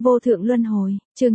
Vô thượng luân hồi, chương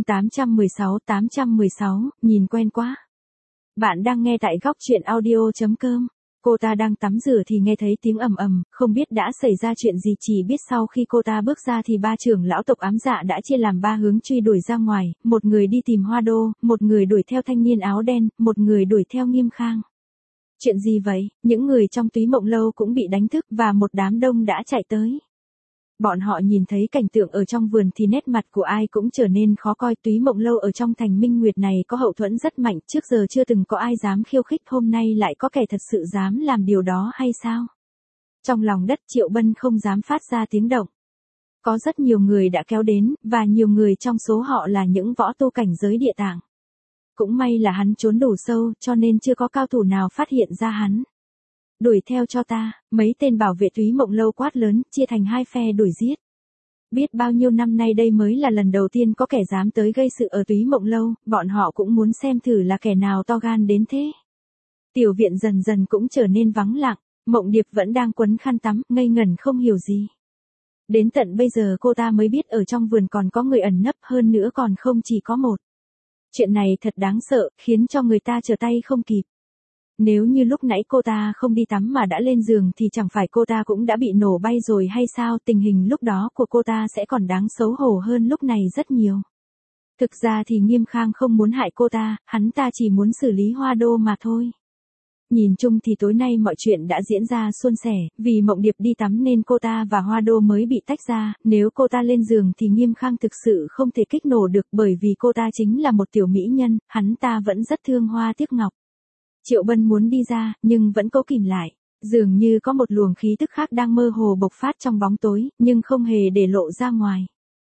816, nhìn quen quá. Bạn đang nghe tại góc truyện audio.com. Cô ta đang tắm rửa thì nghe thấy tiếng ầm ầm, không biết đã xảy ra chuyện gì, chỉ biết sau khi cô ta bước ra thì ba trưởng lão tộc ám dạ đã chia làm ba hướng truy đuổi ra ngoài, một người đi tìm Hoa Đô, một người đuổi theo thanh niên áo đen, một người đuổi theo Nghiêm Khang. Chuyện gì vậy? Những người trong Túy Mộng Lâu cũng bị đánh thức và một đám đông đã chạy tới. Bọn họ nhìn thấy cảnh tượng ở trong vườn thì nét mặt của ai cũng trở nên khó coi. Túy Mộng Lâu ở trong thành Minh Nguyệt này có hậu thuẫn rất mạnh, trước giờ chưa từng có ai dám khiêu khích, hôm nay lại có kẻ thật sự dám làm điều đó hay sao? Trong lòng đất Triệu Bân không dám phát ra tiếng động. Có rất nhiều người đã kéo đến, và nhiều người trong số họ là những võ tu cảnh giới địa tạng. Cũng may là hắn trốn đủ sâu, cho nên chưa có cao thủ nào phát hiện ra hắn. Đuổi theo cho ta, mấy tên bảo vệ Túy Mộng Lâu quát lớn, chia thành hai phe đuổi giết. Biết bao nhiêu năm nay đây mới là lần đầu tiên có kẻ dám tới gây sự ở Túy Mộng Lâu, bọn họ cũng muốn xem thử là kẻ nào to gan đến thế. Tiểu viện dần dần cũng trở nên vắng lặng, Mộng Điệp vẫn đang quấn khăn tắm, ngây ngẩn không hiểu gì. Đến tận bây giờ cô ta mới biết ở trong vườn còn có người ẩn nấp, hơn nữa còn không chỉ có một. Chuyện này thật đáng sợ, khiến cho người ta trở tay không kịp. Nếu như lúc nãy cô ta không đi tắm mà đã lên giường thì chẳng phải cô ta cũng đã bị nổ bay rồi hay sao? Tình hình lúc đó của cô ta sẽ còn đáng xấu hổ hơn lúc này rất nhiều. Thực ra thì Nghiêm Khang không muốn hại cô ta, hắn ta chỉ muốn xử lý Hoa Đô mà thôi. Nhìn chung thì tối nay mọi chuyện đã diễn ra suôn sẻ, vì Mộng Điệp đi tắm nên cô ta và Hoa Đô mới bị tách ra, nếu cô ta lên giường thì Nghiêm Khang thực sự không thể kích nổ được, bởi vì cô ta chính là một tiểu mỹ nhân, hắn ta vẫn rất thương Hoa Tiếc Ngọc. Triệu Bân muốn đi ra, nhưng vẫn cố kìm lại, dường như có một luồng khí tức khác đang mơ hồ bộc phát trong bóng tối, nhưng không hề để lộ ra ngoài.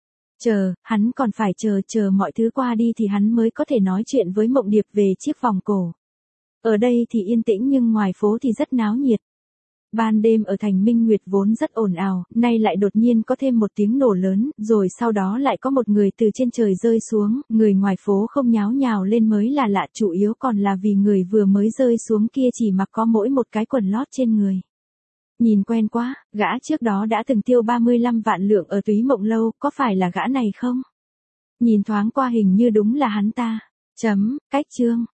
Hắn còn phải chờ mọi thứ qua đi thì hắn mới có thể nói chuyện với Mộng Điệp về chiếc vòng cổ. Ở đây thì yên tĩnh nhưng ngoài phố thì rất náo nhiệt. Ban đêm ở thành Minh Nguyệt vốn rất ồn ào, nay lại đột nhiên có thêm một tiếng nổ lớn, rồi sau đó lại có một người từ trên trời rơi xuống, người ngoài phố không nháo nhào lên mới là lạ, chủ yếu còn là vì người vừa mới rơi xuống kia chỉ mặc có mỗi một cái quần lót trên người. Nhìn quen quá, gã trước đó đã từng tiêu 35 vạn lượng ở Túy Mộng Lâu, có phải là gã này không? Nhìn thoáng qua hình như đúng là hắn ta. Cách chương